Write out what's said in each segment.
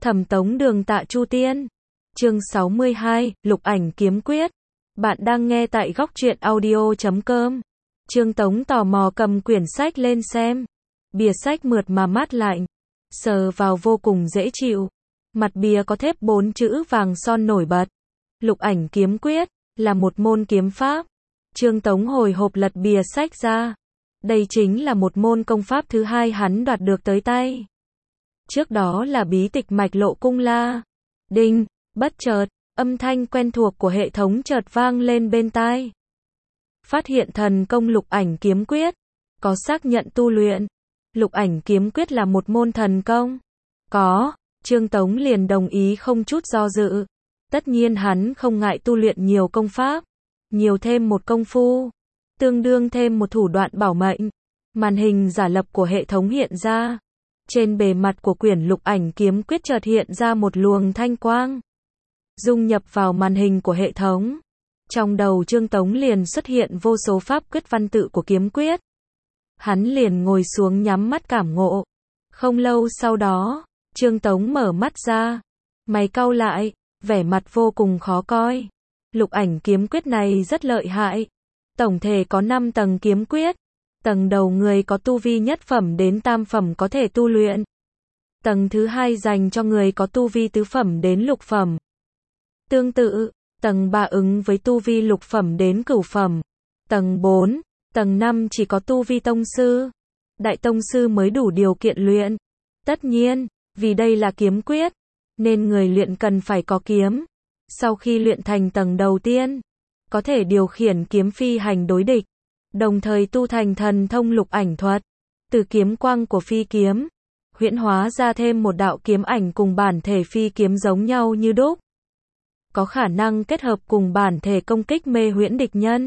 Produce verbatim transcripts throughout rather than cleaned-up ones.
Thẩm Tống Đường Tạ Chu Tiên. Chương sáu mươi hai, Lục Ảnh Kiếm Quyết. Bạn đang nghe tại góc truyện audio chấm com. Trương Tống tò mò cầm quyển sách lên xem. Bìa sách mượt mà mát lạnh, sờ vào vô cùng dễ chịu. Mặt bìa có thép bốn chữ vàng son nổi bật. Lục Ảnh Kiếm Quyết là một môn kiếm pháp. Trương Tống hồi hộp lật bìa sách ra. Đây chính là một môn công pháp thứ hai hắn đoạt được tới tay. Trước đó là bí tịch Mạch Lộ Cung La. Đinh, bất chợt, âm thanh quen thuộc của hệ thống chợt vang lên bên tai. Phát hiện thần công Lục Ảnh Kiếm Quyết. Có xác nhận tu luyện. Lục Ảnh Kiếm Quyết là một môn thần công. Có, Trương Tống liền đồng ý không chút do dự. Tất nhiên hắn không ngại tu luyện nhiều công pháp. Nhiều thêm một công phu. Tương đương thêm một thủ đoạn bảo mệnh. Màn hình giả lập của hệ thống hiện ra. Trên bề mặt của quyển Lục Ảnh Kiếm Quyết chợt hiện ra một luồng thanh quang. Dung nhập vào màn hình của hệ thống. Trong đầu Trương Tống liền xuất hiện vô số pháp quyết văn tự của kiếm quyết. Hắn liền ngồi xuống nhắm mắt cảm ngộ. Không lâu sau đó, Trương Tống mở mắt ra. Mày cau lại, vẻ mặt vô cùng khó coi. Lục Ảnh Kiếm Quyết này rất lợi hại. Tổng thể có năm tầng kiếm quyết. Tầng đầu người có tu vi nhất phẩm đến tam phẩm có thể tu luyện. Tầng thứ hai dành cho người có tu vi tứ phẩm đến lục phẩm. Tương tự, tầng ba ứng với tu vi lục phẩm đến cửu phẩm. Tầng bốn, tầng năm chỉ có tu vi tông sư. Đại tông sư mới đủ điều kiện luyện. Tất nhiên, vì đây là kiếm quyết, nên người luyện cần phải có kiếm. Sau khi luyện thành tầng đầu tiên, có thể điều khiển kiếm phi hành đối địch. Đồng thời tu thành thần thông lục ảnh thuật. Từ kiếm quang của phi kiếm, huyễn hóa ra thêm một đạo kiếm ảnh cùng bản thể phi kiếm giống nhau như đúc. Có khả năng kết hợp cùng bản thể công kích mê huyễn địch nhân.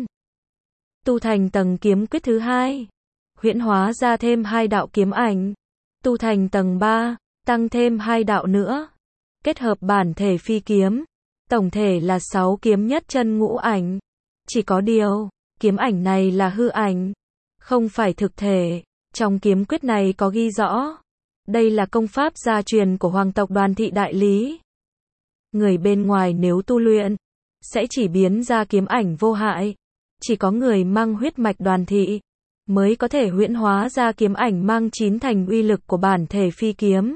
Tu thành tầng kiếm quyết thứ hai, huyễn hóa ra thêm hai đạo kiếm ảnh. Tu thành tầng ba, tăng thêm hai đạo nữa. Kết hợp bản thể phi kiếm, tổng thể là sáu kiếm nhất chân ngũ ảnh. Chỉ có điều, kiếm ảnh này là hư ảnh, không phải thực thể. Trong kiếm quyết này có ghi rõ, đây là công pháp gia truyền của hoàng tộc Đoàn Thị Đại Lý. Người bên ngoài nếu tu luyện, sẽ chỉ biến ra kiếm ảnh vô hại. Chỉ có người mang huyết mạch Đoàn Thị, mới có thể huyễn hóa ra kiếm ảnh mang chín thành uy lực của bản thể phi kiếm.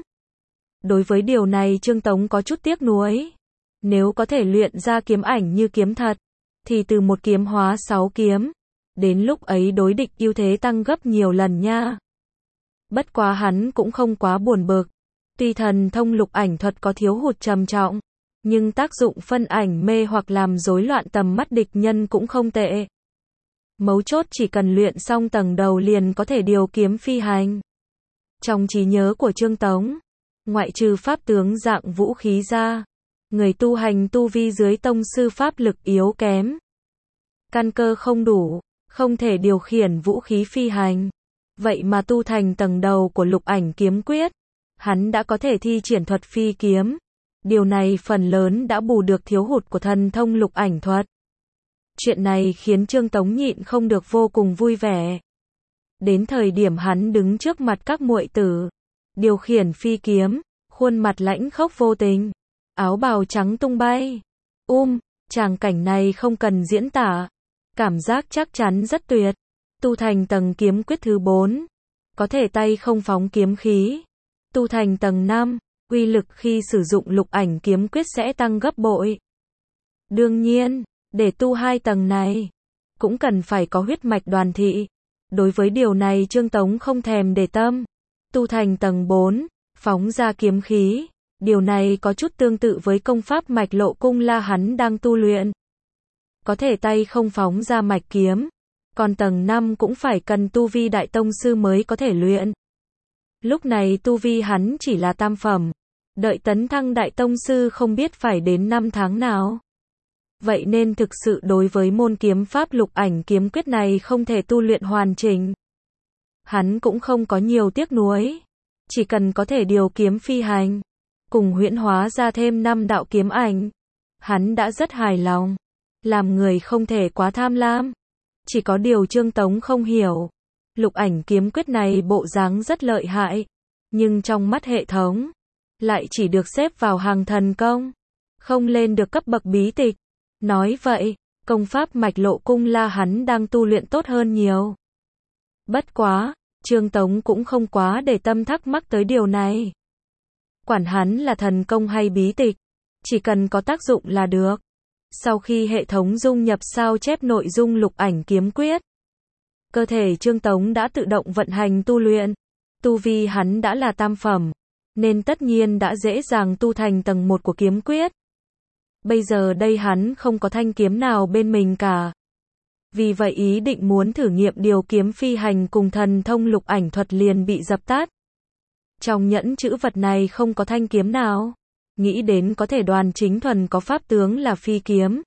Đối với điều này Trương Tống có chút tiếc nuối. Nếu có thể luyện ra kiếm ảnh như kiếm thật, thì từ một kiếm hóa sáu kiếm. Đến lúc ấy đối địch ưu thế tăng gấp nhiều lần nha. Bất quá hắn cũng không quá buồn bực. Tuy thần thông lục ảnh thuật có thiếu hụt trầm trọng, nhưng tác dụng phân ảnh mê hoặc làm rối loạn tầm mắt địch nhân cũng không tệ. Mấu chốt chỉ cần luyện xong tầng đầu liền có thể điều kiếm phi hành. Trong trí nhớ của Trương Tống, ngoại trừ pháp tướng dạng vũ khí ra, người tu hành tu vi dưới tông sư pháp lực yếu kém. Căn cơ không đủ, không thể điều khiển vũ khí phi hành. Vậy mà tu thành tầng đầu của Lục Ảnh Kiếm Quyết, hắn đã có thể thi triển thuật phi kiếm. Điều này phần lớn đã bù được thiếu hụt của thần thông lục ảnh thuật. Chuyện này khiến Trương Tống nhịn không được vô cùng vui vẻ. Đến thời điểm hắn đứng trước mặt các muội tử, điều khiển phi kiếm, khuôn mặt lãnh khốc vô tình, áo bào trắng tung bay. Um, tràng cảnh này không cần diễn tả. Cảm giác chắc chắn rất tuyệt. Tu thành tầng kiếm quyết thứ bốn, có thể tay không phóng kiếm khí. Tu thành tầng năm, uy lực khi sử dụng Lục Ảnh Kiếm Quyết sẽ tăng gấp bội. Đương nhiên, để tu hai tầng này, cũng cần phải có huyết mạch Đoàn Thị. Đối với điều này Trương Tống không thèm để tâm. Tu thành tầng bốn, phóng ra kiếm khí. Điều này có chút tương tự với công pháp Mạch Lộ Cung La hắn đang tu luyện. Có thể tay không phóng ra mạch kiếm. Còn tầng năm cũng phải cần tu vi đại tông sư mới có thể luyện. Lúc này tu vi hắn chỉ là tam phẩm. Đợi tấn thăng đại tông sư không biết phải đến năm tháng nào. Vậy nên thực sự đối với môn kiếm pháp Lục Ảnh Kiếm Quyết này không thể tu luyện hoàn chỉnh. Hắn cũng không có nhiều tiếc nuối. Chỉ cần có thể điều kiếm phi hành, cùng huyễn hóa ra thêm năm đạo kiếm ảnh, hắn đã rất hài lòng. Làm người không thể quá tham lam. Chỉ có điều Trương Tống không hiểu. Lục Ảnh Kiếm Quyết này bộ dáng rất lợi hại. Nhưng trong mắt hệ thống, lại chỉ được xếp vào hàng thần công, không lên được cấp bậc bí tịch. Nói vậy, công pháp mạch lộ cung la hắn đang tu luyện tốt hơn nhiều. Bất quá, Trương Tống cũng không quá để tâm thắc mắc tới điều này. Quản hắn là thần công hay bí tịch, chỉ cần có tác dụng là được. Sau khi hệ thống dung nhập sao chép nội dung lục ảnh kiếm quyết, cơ thể Trương Tống đã tự động vận hành tu luyện. Tu vi hắn đã là tam phẩm, nên tất nhiên đã dễ dàng tu thành tầng một của kiếm quyết. Bây giờ đây hắn không có thanh kiếm nào bên mình cả. Vì vậy ý định muốn thử nghiệm điều kiếm phi hành cùng thần thông lục ảnh thuật liền bị dập tắt. Trong nhẫn chữ vật này không có thanh kiếm nào. Nghĩ đến có thể Đoàn Chính Thuần có pháp tướng là phi kiếm,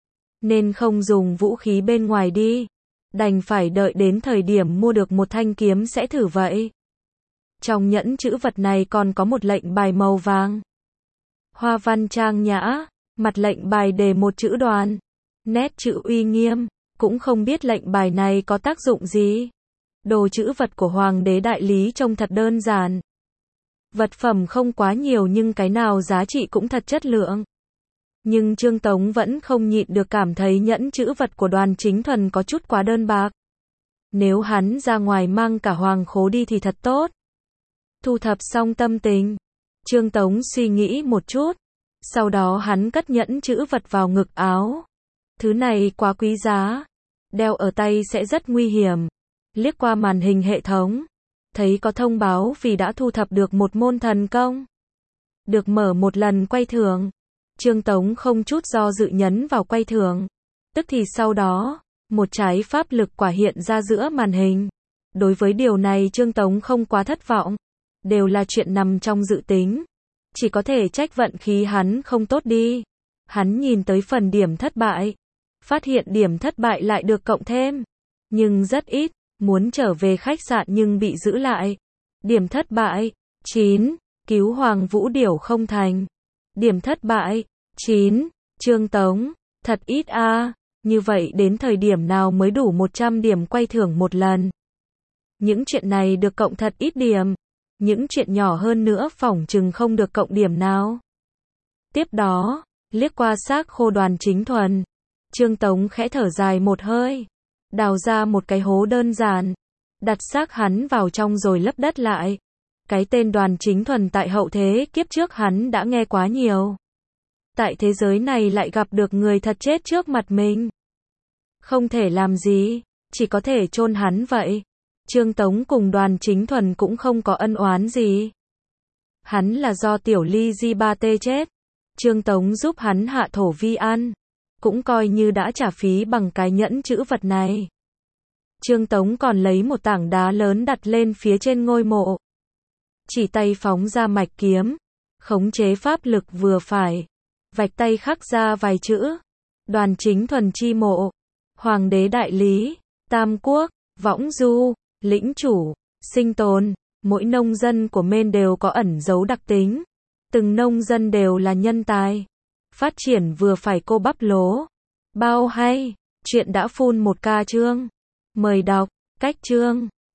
nên không dùng vũ khí bên ngoài đi. Đành phải đợi đến thời điểm mua được một thanh kiếm sẽ thử vậy. Trong nhẫn chữ vật này còn có một lệnh bài màu vàng. Hoa văn trang nhã, mặt lệnh bài đề một chữ Đoàn, nét chữ uy nghiêm, cũng không biết lệnh bài này có tác dụng gì. Đồ chữ vật của Hoàng đế đại lý trông thật đơn giản. Vật phẩm không quá nhiều nhưng cái nào giá trị cũng thật chất lượng. Nhưng Trương Tống vẫn không nhịn được cảm thấy nhẫn chữ vật của Đoàn Chính Thuần có chút quá đơn bạc. Nếu hắn ra ngoài mang cả hoàng khố đi thì thật tốt. Thu thập xong tâm tình, Trương Tống suy nghĩ một chút. Sau đó hắn cất nhẫn chữ vật vào ngực áo. Thứ này quá quý giá, đeo ở tay sẽ rất nguy hiểm. Liếc qua màn hình hệ thống, thấy có thông báo vì đã thu thập được một môn thần công, được mở một lần quay thưởng. Trương Tống không chút do dự nhấn vào quay thưởng. Tức thì sau đó, một trái pháp lực quả hiện ra giữa màn hình. Đối với điều này Trương Tống không quá thất vọng. Đều là chuyện nằm trong dự tính. Chỉ có thể trách vận khí hắn không tốt đi. Hắn nhìn tới phần điểm thất bại. Phát hiện điểm thất bại lại được cộng thêm. Nhưng rất ít. Muốn trở về khách sạn nhưng bị giữ lại. Điểm thất bại, chín. Cứu Hoàng Vũ Điểu không thành. Điểm thất bại, chín. Trương Tống, thật ít a. À. Như vậy đến thời điểm nào mới đủ một trăm điểm quay thưởng một lần? Những chuyện này được cộng thật ít điểm. Những chuyện nhỏ hơn nữa phỏng chừng không được cộng điểm nào. Tiếp đó, liếc qua xác khô Đoàn Chính Thuần, Trương Tống khẽ thở dài một hơi. Đào ra một cái hố đơn giản, đặt xác hắn vào trong rồi lấp đất lại. Cái tên Đoàn Chính Thuần tại hậu thế kiếp trước hắn đã nghe quá nhiều. Tại thế giới này lại gặp được người thật chết trước mặt mình. Không thể làm gì, chỉ có thể chôn hắn vậy. Trương Tống cùng Đoàn Chính Thuần cũng không có ân oán gì. Hắn là do Tiểu Ly Di Ba Tê chết. Trương Tống giúp hắn hạ thổ vi ăn. Cũng coi như đã trả phí bằng cái nhẫn chữ vật này. Trương Tống còn lấy một tảng đá lớn đặt lên phía trên ngôi mộ. Chỉ tay phóng ra mạch kiếm. Khống chế pháp lực vừa phải. Vạch tay khắc ra vài chữ. Đoàn Chính Thuần chi mộ. Hoàng đế đại lý, Tam Quốc, Võng Du, Lĩnh Chủ, Sinh Tồn. Mỗi nông dân của Mên đều có ẩn dấu đặc tính. Từng nông dân đều là nhân tài. Phát triển vừa phải cô bắp lố. Bao hay. Chuyện đã full một ca chương. Mời đọc. Cách chương.